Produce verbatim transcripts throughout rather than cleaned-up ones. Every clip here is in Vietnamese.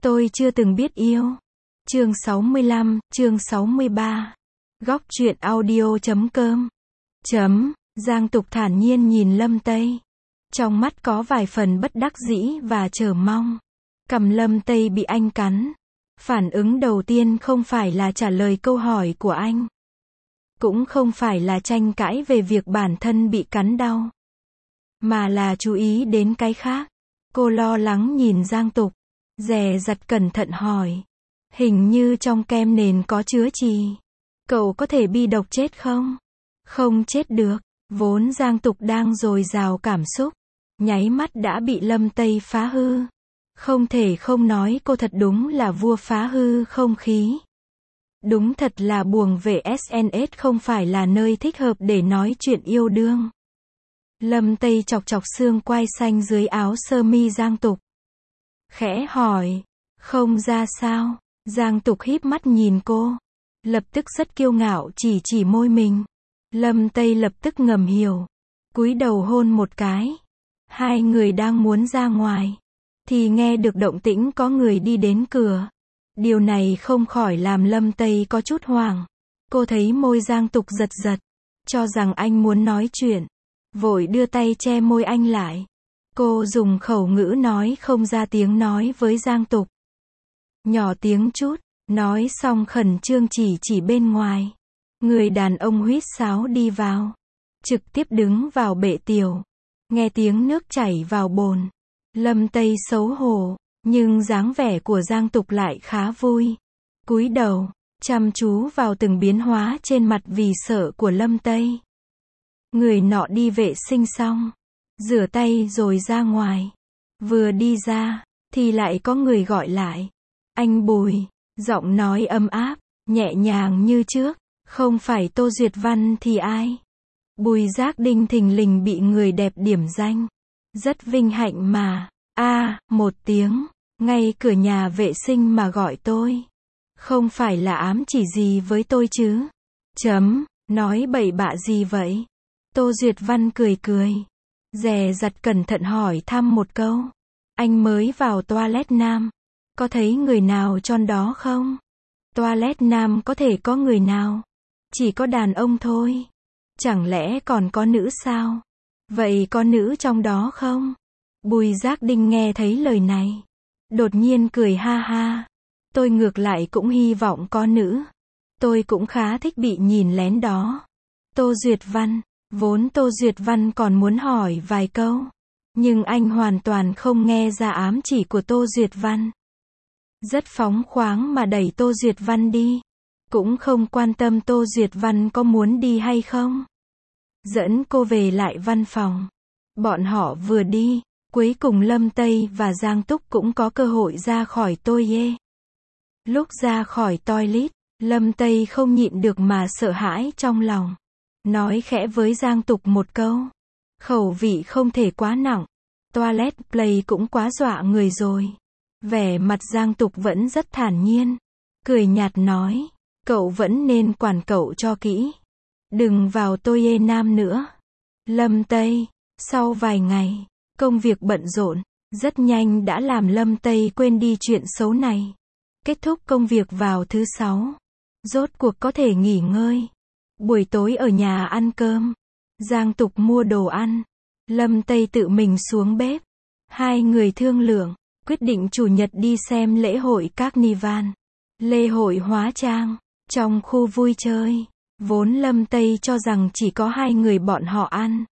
Tôi chưa từng biết yêu. Chương sáu mươi lăm, chương sáu mươi ba. Góc truyện audio chấm com. Chấm, Giang Tục thản nhiên nhìn Lâm Tây. Trong mắt có vài phần bất đắc dĩ và chờ mong. Cằm Lâm Tây bị anh cắn. Phản ứng đầu tiên không phải là trả lời câu hỏi của anh. Cũng không phải là tranh cãi về việc bản thân bị cắn đau. Mà là chú ý đến cái khác. Cô lo lắng nhìn Giang Tục. Dè dặt cẩn thận hỏi. Hình như trong kem nền có chứa chì. Cậu có thể bi độc chết không? Không chết được. Vốn Giang Tục đang dồi dào cảm xúc. Nháy mắt đã bị Lâm Tây phá hư. Không thể không nói cô thật đúng là vua phá hư không khí. Đúng thật là buồng về ét en ét không phải là nơi thích hợp để nói chuyện yêu đương. Lâm Tây chọc chọc xương quai xanh dưới áo sơ mi Giang Tục. Khẽ hỏi. Không ra sao? Giang Tục híp mắt nhìn cô. Lập tức rất kiêu ngạo chỉ chỉ môi mình. Lâm Tây lập tức ngầm hiểu. Cúi đầu hôn một cái. Hai người đang muốn ra ngoài. Thì nghe được động tĩnh có người đi đến cửa. Điều này không khỏi làm Lâm Tây có chút hoảng. Cô thấy môi Giang Tục giật giật. Cho rằng anh muốn nói chuyện. Vội đưa tay che môi anh lại. Cô dùng khẩu ngữ nói không ra tiếng nói với Giang Tục. Nhỏ tiếng chút. Nói xong khẩn trương chỉ chỉ bên ngoài. Người đàn ông huýt sáo đi vào. Trực tiếp đứng vào bệ tiểu. Nghe tiếng nước chảy vào bồn. Lâm Tây xấu hổ. Nhưng dáng vẻ của Giang Tục lại khá vui. Cúi đầu. Chăm chú vào từng biến hóa trên mặt vì sợ của Lâm Tây. Người nọ đi vệ sinh xong. Rửa tay rồi ra ngoài. Vừa đi ra. Thì lại có người gọi lại. Anh Bùi. Giọng nói ấm áp. Nhẹ nhàng như trước. Không phải Tô Duyệt Văn thì ai? Bùi Giác Đinh thình lình bị người đẹp điểm danh. Rất vinh hạnh mà. A, à, một tiếng. Ngay cửa nhà vệ sinh mà gọi tôi. Không phải là ám chỉ gì với tôi chứ? Chấm. Nói bậy bạ gì vậy? Tô Duyệt Văn cười cười. Dè dặt cẩn thận hỏi thăm một câu. Anh mới vào toilet nam. Có thấy người nào trong đó không? Toilet nam có thể có người nào? Chỉ có đàn ông thôi. Chẳng lẽ còn có nữ sao? Vậy có nữ trong đó không? Bùi Giác Đinh nghe thấy lời này. Đột nhiên cười ha ha. Tôi ngược lại cũng hy vọng có nữ. Tôi cũng khá thích bị nhìn lén đó. Tô Duyệt Văn. Vốn Tô Duyệt Văn còn muốn hỏi vài câu. Nhưng anh hoàn toàn không nghe ra ám chỉ của Tô Duyệt Văn. Rất phóng khoáng mà đẩy Tô Duyệt Văn đi. Cũng không quan tâm Tô Duyệt Văn có muốn đi hay không. Dẫn cô về lại văn phòng. Bọn họ vừa đi. Cuối cùng Lâm Tây và Giang Túc cũng có cơ hội ra khỏi toilet. Lúc ra khỏi toilet, Lâm Tây không nhịn được mà sợ hãi trong lòng. Nói khẽ với Giang Tục một câu. Khẩu vị không thể quá nặng. Toilet play cũng quá dọa người rồi. Vẻ mặt Giang Tục vẫn rất thản nhiên. Cười nhạt nói. Cậu vẫn nên quản cậu cho kỹ. Đừng vào toilet nam nữa. Lâm Tây. Sau vài ngày, công việc bận rộn, rất nhanh đã làm Lâm Tây quên đi chuyện xấu này. Kết thúc công việc vào thứ sáu. Rốt cuộc có thể nghỉ ngơi. Buổi tối ở nhà ăn cơm. Giang Tục mua đồ ăn. Lâm Tây tự mình xuống bếp. Hai người thương lượng. Quyết định chủ nhật đi xem lễ hội Carnival. Lễ hội hóa trang. Trong khu vui chơi. Vốn Lâm Tây cho rằng chỉ có hai người bọn họ ăn.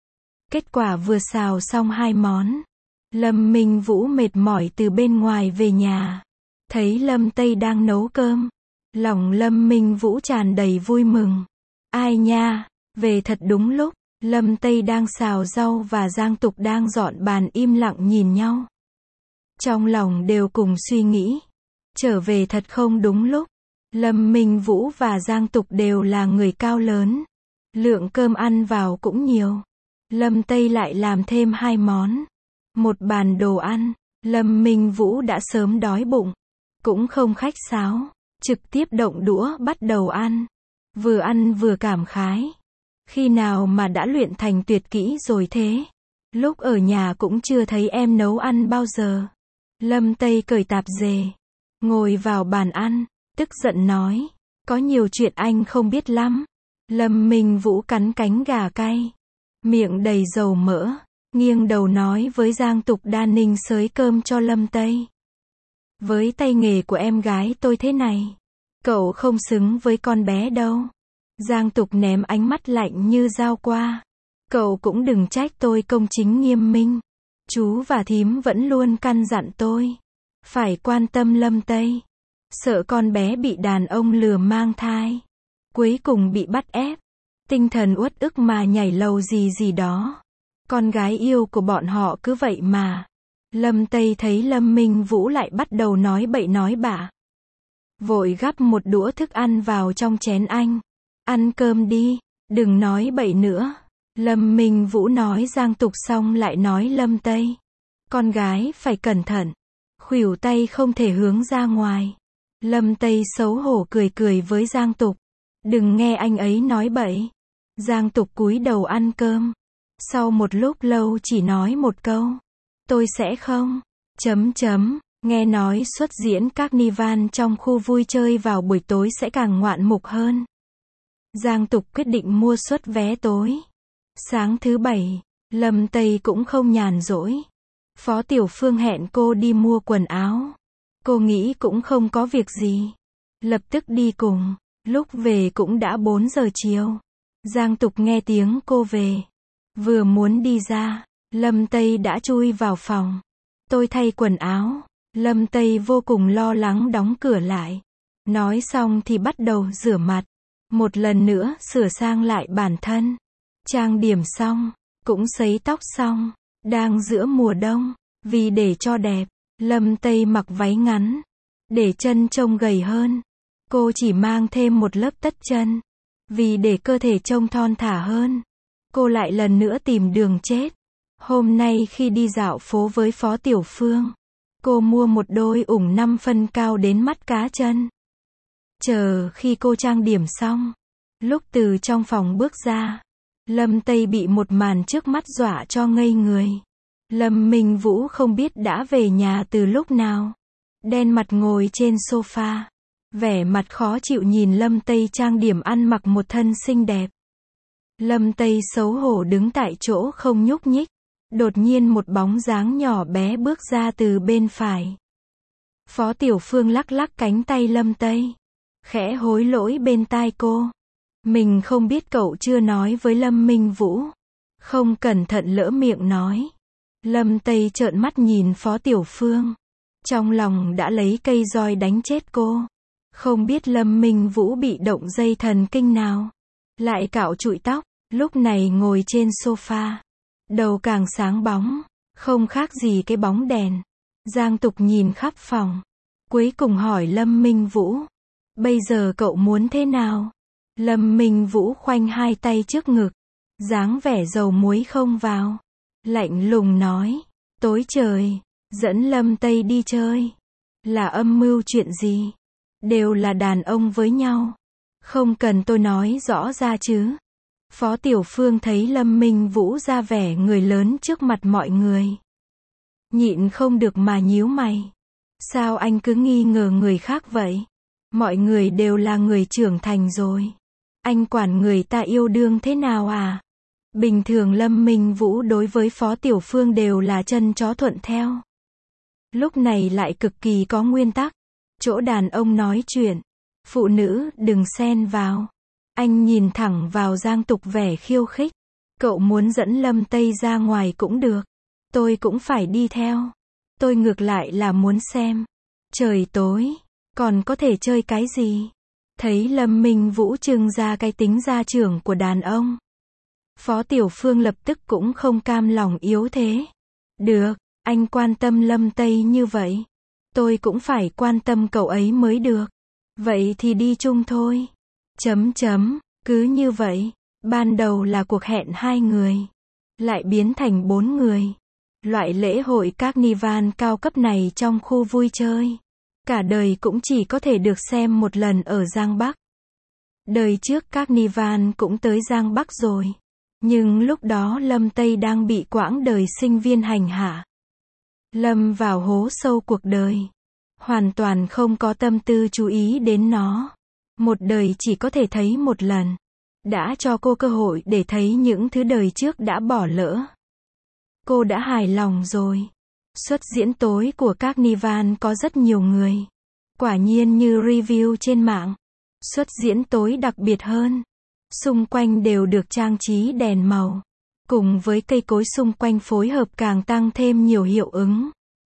Kết quả vừa xào xong hai món. Lâm Minh Vũ mệt mỏi từ bên ngoài về nhà. Thấy Lâm Tây đang nấu cơm. Lòng Lâm Minh Vũ tràn đầy vui mừng. Ai nha, về thật đúng lúc. Lâm Tây đang xào rau và Giang Tục đang dọn bàn im lặng nhìn nhau. Trong lòng đều cùng suy nghĩ. Trở về thật không đúng lúc. Lâm Minh Vũ và Giang Tục đều là người cao lớn. Lượng cơm ăn vào cũng nhiều. Lâm Tây lại làm thêm hai món. Một bàn đồ ăn. Lâm Minh Vũ đã sớm đói bụng. Cũng không khách sáo. Trực tiếp động đũa bắt đầu ăn. Vừa ăn vừa cảm khái. Khi nào mà đã luyện thành tuyệt kỹ rồi thế? Lúc ở nhà cũng chưa thấy em nấu ăn bao giờ. Lâm Tây cởi tạp dề, ngồi vào bàn ăn, tức giận nói, có nhiều chuyện anh không biết lắm. Lâm Minh Vũ cắn cánh gà cay, miệng đầy dầu mỡ, nghiêng đầu nói với Giang Tục Đan ninh xới cơm cho Lâm Tây. Với tay nghề của em gái tôi thế này, cậu không xứng với con bé đâu. Giang Tục ném ánh mắt lạnh như dao qua. Cậu cũng đừng trách tôi công chính nghiêm minh. Chú và thím vẫn luôn căn dặn tôi phải quan tâm Lâm Tây. Sợ con bé bị đàn ông lừa mang thai, cuối cùng bị bắt ép, tinh thần uất ức mà nhảy lầu gì gì đó. Con gái yêu của bọn họ cứ vậy mà. Lâm Tây thấy Lâm Minh Vũ lại bắt đầu nói bậy nói bạ, vội gắp một đũa thức ăn vào trong chén anh. Ăn cơm đi, đừng nói bậy nữa. Lâm Minh Vũ nói Giang Tục xong lại nói Lâm Tây, con gái phải cẩn thận, khuỷu tay không thể hướng ra ngoài. Lâm Tây xấu hổ cười cười với Giang Tục, đừng nghe anh ấy nói bậy. Giang Tục cúi đầu ăn cơm, sau một lúc lâu chỉ nói một câu, tôi sẽ không, chấm chấm, nghe nói xuất diễn Carnival trong khu vui chơi vào buổi tối sẽ càng ngoạn mục hơn. Giang Tục quyết định mua suất vé tối. Sáng thứ bảy, Lâm Tây cũng không nhàn rỗi. Phó Tiểu Phương hẹn cô đi mua quần áo. Cô nghĩ cũng không có việc gì, lập tức đi cùng. Lúc về cũng đã bốn giờ chiều. Giang Tục nghe tiếng cô về, vừa muốn đi ra, Lâm Tây đã chui vào phòng. Tôi thay quần áo. Lâm Tây vô cùng lo lắng đóng cửa lại. Nói xong thì bắt đầu rửa mặt. Một lần nữa sửa sang lại bản thân. Trang điểm xong, cũng sấy tóc xong. Đang giữa mùa đông, vì để cho đẹp, Lâm Tây mặc váy ngắn, để chân trông gầy hơn. Cô chỉ mang thêm một lớp tất chân, vì để cơ thể trông thon thả hơn. Cô lại lần nữa tìm đường chết. Hôm nay khi đi dạo phố với Phó Tiểu Phương, cô mua một đôi ủng năm phân cao đến mắt cá chân. Chờ khi cô trang điểm xong, lúc từ trong phòng bước ra, Lâm Tây bị một màn trước mắt dọa cho ngây người. Lâm Minh Vũ không biết đã về nhà từ lúc nào. Đen mặt ngồi trên sofa, vẻ mặt khó chịu nhìn Lâm Tây trang điểm ăn mặc một thân xinh đẹp. Lâm Tây xấu hổ đứng tại chỗ không nhúc nhích. Đột nhiên một bóng dáng nhỏ bé bước ra từ bên phải. Phó Tiểu Phương lắc lắc cánh tay Lâm Tây, khẽ hối lỗi bên tai cô. Mình không biết cậu chưa nói với Lâm Minh Vũ. Không cẩn thận lỡ miệng nói. Lâm Tây trợn mắt nhìn Phó Tiểu Phương. Trong lòng đã lấy cây roi đánh chết cô. Không biết Lâm Minh Vũ bị động dây thần kinh nào. Lại cạo trụi tóc, lúc này ngồi trên sofa. Đầu càng sáng bóng, không khác gì cái bóng đèn. Giang Tục nhìn khắp phòng, cuối cùng hỏi Lâm Minh Vũ, bây giờ cậu muốn thế nào? Lâm Minh Vũ khoanh hai tay trước ngực, dáng vẻ dầu muối không vào, lạnh lùng nói, tối trời, dẫn Lâm Tây đi chơi, là âm mưu chuyện gì? Đều là đàn ông với nhau, không cần tôi nói rõ ra chứ. Phó Tiểu Phương thấy Lâm Minh Vũ ra vẻ người lớn trước mặt mọi người, nhịn không được mà nhíu mày. Sao anh cứ nghi ngờ người khác vậy? Mọi người đều là người trưởng thành rồi. Anh quản người ta yêu đương thế nào à? Bình thường Lâm Minh Vũ đối với Phó Tiểu Phương đều là chân chó thuận theo. Lúc này lại cực kỳ có nguyên tắc. Chỗ đàn ông nói chuyện, phụ nữ đừng xen vào. Anh nhìn thẳng vào Giang Tục vẻ khiêu khích. Cậu muốn dẫn Lâm Tây ra ngoài cũng được. Tôi cũng phải đi theo. Tôi ngược lại là muốn xem. Trời tối, còn có thể chơi cái gì? Thấy Lâm Minh Vũ trưng ra cái tính gia trưởng của đàn ông. Phó Tiểu Phương lập tức cũng không cam lòng yếu thế. Được, anh quan tâm Lâm Tây như vậy. Tôi cũng phải quan tâm cậu ấy mới được. Vậy thì đi chung thôi. Chấm chấm, cứ như vậy, ban đầu là cuộc hẹn hai người, lại biến thành bốn người. Loại lễ hội Carnival cao cấp này trong khu vui chơi, cả đời cũng chỉ có thể được xem một lần ở Giang Bắc. Đời trước Carnival cũng tới Giang Bắc rồi, nhưng lúc đó Lâm Tây đang bị quãng đời sinh viên hành hạ. lâm vào hố sâu cuộc đời. Hoàn toàn không có tâm tư chú ý đến nó. Một đời chỉ có thể thấy một lần. Đã cho cô cơ hội để thấy những thứ đời trước đã bỏ lỡ. Cô đã hài lòng rồi. Xuất diễn tối của Carnival có rất nhiều người. Quả nhiên như review trên mạng. Xuất diễn tối đặc biệt hơn. Xung quanh đều được trang trí đèn màu. Cùng với cây cối xung quanh phối hợp càng tăng thêm nhiều hiệu ứng.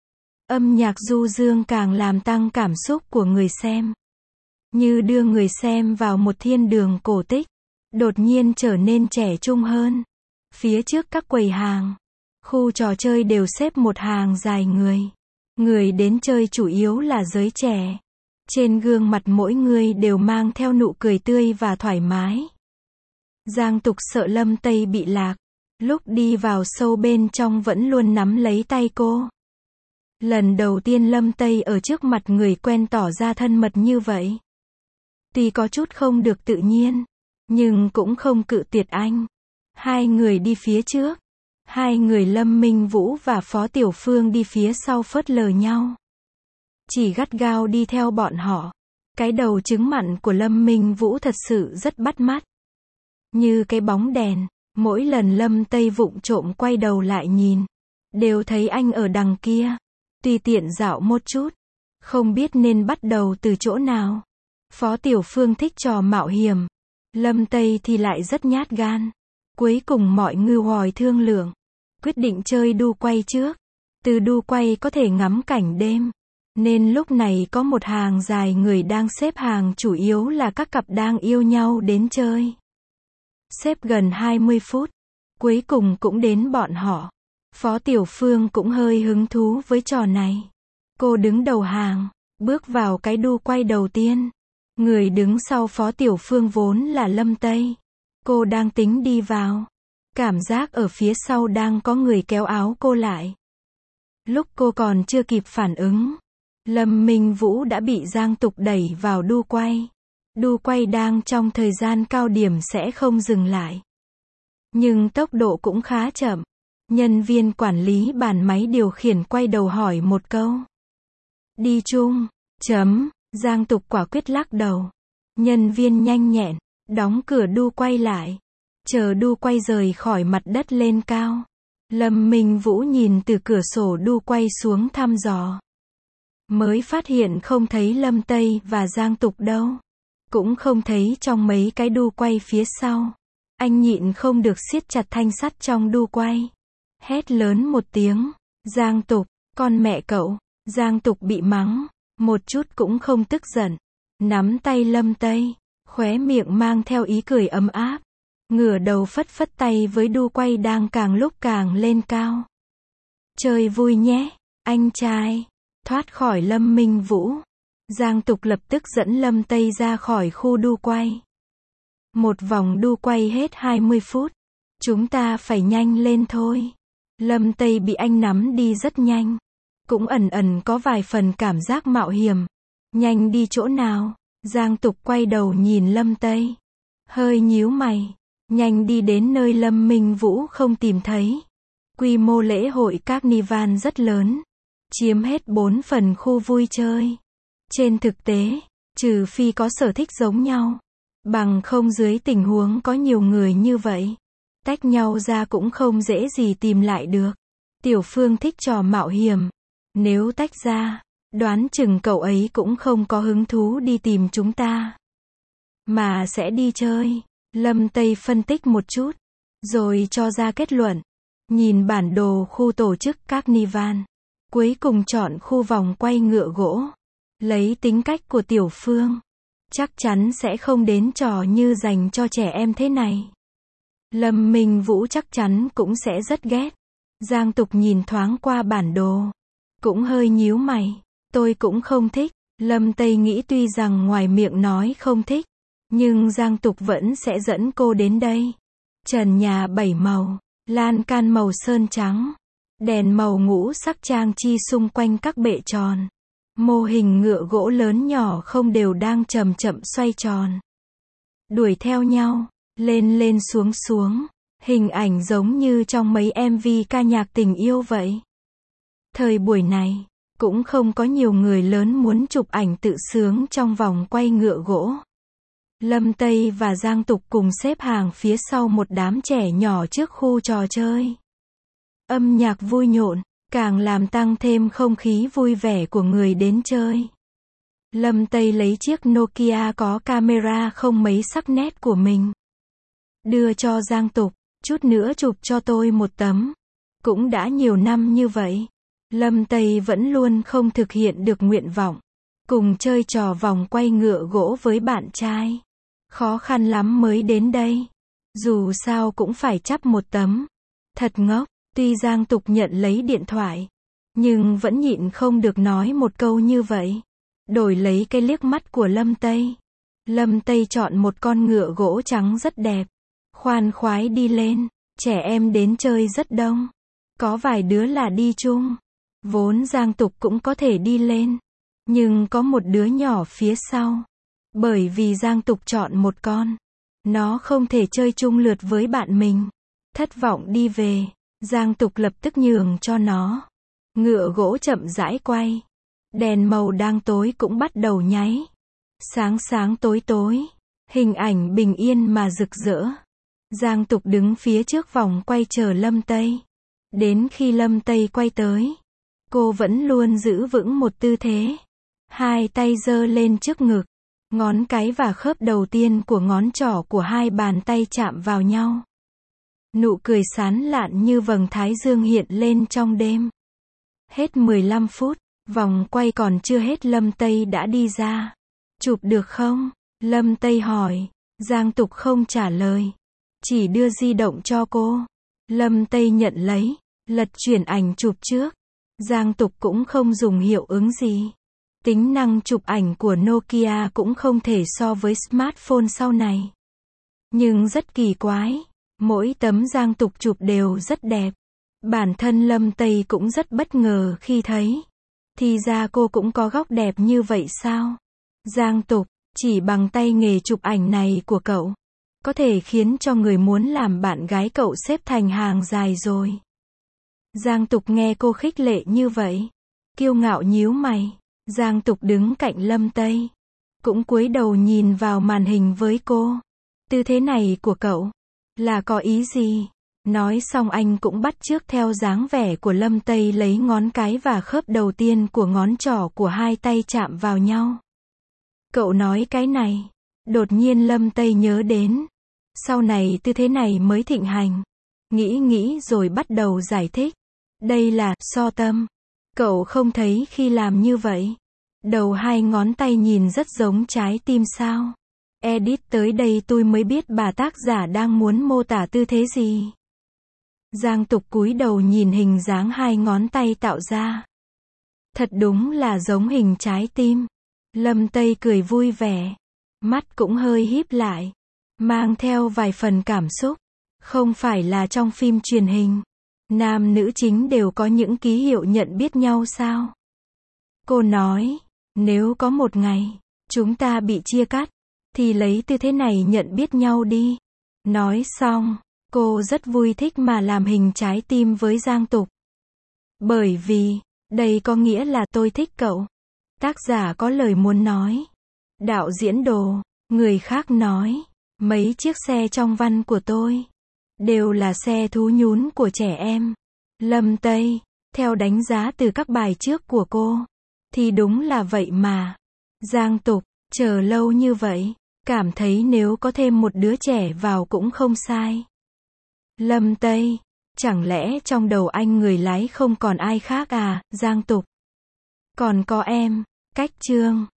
Âm nhạc du dương càng làm tăng cảm xúc của người xem. Như đưa người xem vào một thiên đường cổ tích. Đột nhiên trở nên trẻ trung hơn. Phía trước các quầy hàng, khu trò chơi đều xếp một hàng dài người. Người đến chơi chủ yếu là giới trẻ. Trên gương mặt mỗi người đều mang theo nụ cười tươi và thoải mái. Giang Tục sợ Lâm Tây bị lạc. Lúc đi vào sâu bên trong vẫn luôn nắm lấy tay cô. Lần đầu tiên Lâm Tây ở trước mặt người quen tỏ ra thân mật như vậy. Tuy có chút không được tự nhiên, nhưng cũng không cự tuyệt anh. Hai người đi phía trước. Hai người Lâm Minh Vũ và Phó Tiểu Phương đi phía sau phớt lờ nhau. Chỉ gắt gao đi theo bọn họ. Cái đầu trứng mặn của Lâm Minh Vũ thật sự rất bắt mắt. Như cái bóng đèn, mỗi lần Lâm Tây vụng trộm quay đầu lại nhìn, đều thấy anh ở đằng kia. Tùy tiện dạo một chút, không biết nên bắt đầu từ chỗ nào. Phó Tiểu Phương thích trò mạo hiểm. Lâm Tây thì lại rất nhát gan. Cuối cùng mọi người ngồi thương lượng. Quyết định chơi đu quay trước. Từ đu quay có thể ngắm cảnh đêm. Nên lúc này có một hàng dài người đang xếp hàng, chủ yếu là các cặp đang yêu nhau đến chơi. Xếp gần hai mươi phút. Cuối cùng cũng đến bọn họ. Phó Tiểu Phương cũng hơi hứng thú với trò này. Cô đứng đầu hàng, bước vào cái đu quay đầu tiên. Người đứng sau Phó Tiểu Phương vốn là Lâm Tây. Cô đang tính đi vào. Cảm giác ở phía sau đang có người kéo áo cô lại. Lúc cô còn chưa kịp phản ứng, Lâm Minh Vũ đã bị Giang Tục đẩy vào đu quay. Đu quay đang trong thời gian cao điểm sẽ không dừng lại. Nhưng tốc độ cũng khá chậm. Nhân viên quản lý bàn máy điều khiển quay đầu hỏi một câu. Đi chung, chấm, Giang Tục quả quyết lắc đầu. Nhân viên nhanh nhẹn, đóng cửa đu quay lại. Chờ đu quay rời khỏi mặt đất lên cao. Lâm Minh Vũ nhìn từ cửa sổ đu quay xuống thăm dò. Mới phát hiện không thấy Lâm Tây và Giang Tục đâu. Cũng không thấy trong mấy cái đu quay phía sau. Anh nhịn không được siết chặt thanh sắt trong đu quay. Hét lớn một tiếng. Giang Tục, con mẹ cậu. Giang Tục bị mắng. Một chút cũng không tức giận. Nắm tay Lâm Tây. Khóe miệng mang theo ý cười ấm áp. Ngửa đầu phất phất tay với đu quay đang càng lúc càng lên cao. Chơi vui nhé, anh trai. Thoát khỏi Lâm Minh Vũ. Giang Tục lập tức dẫn Lâm Tây ra khỏi khu đu quay. Một vòng đu quay hết hai mươi phút. Chúng ta phải nhanh lên thôi. Lâm Tây bị anh nắm đi rất nhanh. Cũng ẩn ẩn có vài phần cảm giác mạo hiểm. Nhanh đi chỗ nào? Giang Tục quay đầu nhìn Lâm Tây. Hơi nhíu mày. Nhanh đi đến nơi Lâm Minh Vũ không tìm thấy. Quy mô lễ hội Carnival rất lớn. Chiếm hết bốn phần khu vui chơi. Trên thực tế, trừ phi có sở thích giống nhau. Bằng không dưới tình huống có nhiều người như vậy. Tách nhau ra cũng không dễ gì tìm lại được. Tiểu Phương thích trò mạo hiểm. Nếu tách ra, đoán chừng cậu ấy cũng không có hứng thú đi tìm chúng ta. Mà sẽ đi chơi. Lâm Tây phân tích một chút. Rồi cho ra kết luận. Nhìn bản đồ khu tổ chức Carnival. Cuối cùng chọn khu vòng quay ngựa gỗ. Lấy tính cách của Tiểu Phương. Chắc chắn sẽ không đến trò như dành cho trẻ em thế này. Lâm Minh Vũ chắc chắn cũng sẽ rất ghét. Giang Tục nhìn thoáng qua bản đồ. Cũng hơi nhíu mày. Tôi cũng không thích. Lâm Tây nghĩ tuy rằng ngoài miệng nói không thích. Nhưng Giang Tục vẫn sẽ dẫn cô đến đây. Trần nhà bảy màu. Lan can màu sơn trắng. Đèn màu ngũ sắc trang chi xung quanh các bệ tròn. Mô hình ngựa gỗ lớn nhỏ không đều đang chậm chậm xoay tròn. Đuổi theo nhau. Lên lên xuống xuống. Hình ảnh giống như trong mấy em vê ca nhạc tình yêu vậy. Thời buổi này, cũng không có nhiều người lớn muốn chụp ảnh tự sướng trong vòng quay ngựa gỗ. Lâm Tây và Giang Tục cùng xếp hàng phía sau một đám trẻ nhỏ trước khu trò chơi. Âm nhạc vui nhộn, càng làm tăng thêm không khí vui vẻ của người đến chơi. Lâm Tây lấy chiếc Nokia có camera không mấy sắc nét của mình. Đưa cho Giang Tục, chút nữa chụp cho tôi một tấm. Cũng đã nhiều năm như vậy. Lâm Tây vẫn luôn không thực hiện được nguyện vọng. Cùng chơi trò vòng quay ngựa gỗ với bạn trai. Khó khăn lắm mới đến đây. Dù sao cũng phải chắp một tấm. Thật ngốc, tuy Giang Tục nhận lấy điện thoại. Nhưng vẫn nhịn không được nói một câu như vậy. Đổi lấy cái liếc mắt của Lâm Tây. Lâm Tây chọn một con ngựa gỗ trắng rất đẹp. Khoan khoái đi lên. Trẻ em đến chơi rất đông. Có vài đứa là đi chung. Vốn Giang Tục cũng có thể đi lên. Nhưng có một đứa nhỏ phía sau. Bởi vì Giang Tục chọn một con. Nó không thể chơi chung lượt với bạn mình. Thất vọng đi về. Giang Tục lập tức nhường cho nó. Ngựa gỗ chậm rãi quay. Đèn màu đang tối cũng bắt đầu nháy. Sáng sáng tối tối. Hình ảnh bình yên mà rực rỡ. Giang Tục đứng phía trước vòng quay chờ Lâm Tây. Đến khi Lâm Tây quay tới. Cô vẫn luôn giữ vững một tư thế. Hai tay giơ lên trước ngực. Ngón cái và khớp đầu tiên của ngón trỏ của hai bàn tay chạm vào nhau. Nụ cười sán lạn như vầng thái dương hiện lên trong đêm. Hết mười lăm phút, vòng quay còn chưa hết Lâm Tây đã đi ra. Chụp được không? Lâm Tây hỏi. Giang Tục không trả lời. Chỉ đưa di động cho cô. Lâm Tây nhận lấy. Lật chuyển ảnh chụp trước. Giang Tục cũng không dùng hiệu ứng gì. Tính năng chụp ảnh của Nokia cũng không thể so với smartphone sau này. Nhưng rất kỳ quái. Mỗi tấm Giang Tục chụp đều rất đẹp. Bản thân Lâm Tây cũng rất bất ngờ khi thấy. Thì ra cô cũng có góc đẹp như vậy sao? Giang Tục, chỉ bằng tay nghề chụp ảnh này của cậu. Có thể khiến cho người muốn làm bạn gái cậu xếp thành hàng dài rồi. Giang Tục nghe cô khích lệ như vậy. Kiêu ngạo nhíu mày. Giang Tục đứng cạnh Lâm Tây. Cũng cúi đầu nhìn vào màn hình với cô. Tư thế này của cậu. Là có ý gì? Nói xong anh cũng bắt chước theo dáng vẻ của Lâm Tây lấy ngón cái và khớp đầu tiên của ngón trỏ của hai tay chạm vào nhau. Cậu nói cái này. Đột nhiên Lâm Tây nhớ đến. Sau này tư thế này mới thịnh hành. Nghĩ nghĩ rồi bắt đầu giải thích. Đây là so tâm. Cậu không thấy khi làm như vậy. Đầu hai ngón tay nhìn rất giống trái tim sao? Edit tới đây tôi mới biết bà tác giả đang muốn mô tả tư thế gì. Giang Tục cúi đầu nhìn hình dáng hai ngón tay tạo ra. Thật đúng là giống hình trái tim. Lâm Tây cười vui vẻ. Mắt cũng hơi híp lại. Mang theo vài phần cảm xúc. Không phải là trong phim truyền hình. Nam nữ chính đều có những ký hiệu nhận biết nhau sao? Cô nói. Nếu có một ngày. Chúng ta bị chia cắt. Thì lấy tư thế này nhận biết nhau đi. Nói xong. Cô rất vui thích mà làm hình trái tim với Giang Tục. Bởi vì. Đây có nghĩa là tôi thích cậu. Tác giả có lời muốn nói. Đạo diễn Đồ. Người khác nói. Mấy chiếc xe trong văn của tôi. Đều là xe thú nhún của trẻ em. Lâm Tây. Theo đánh giá từ các bài trước của cô. Thì đúng là vậy mà. Giang Tục. Chờ lâu như vậy. Cảm thấy nếu có thêm một đứa trẻ vào cũng không sai. Lâm Tây. Chẳng lẽ trong đầu anh người lái không còn ai khác à? Giang Tục. Còn có em. Cách Trương.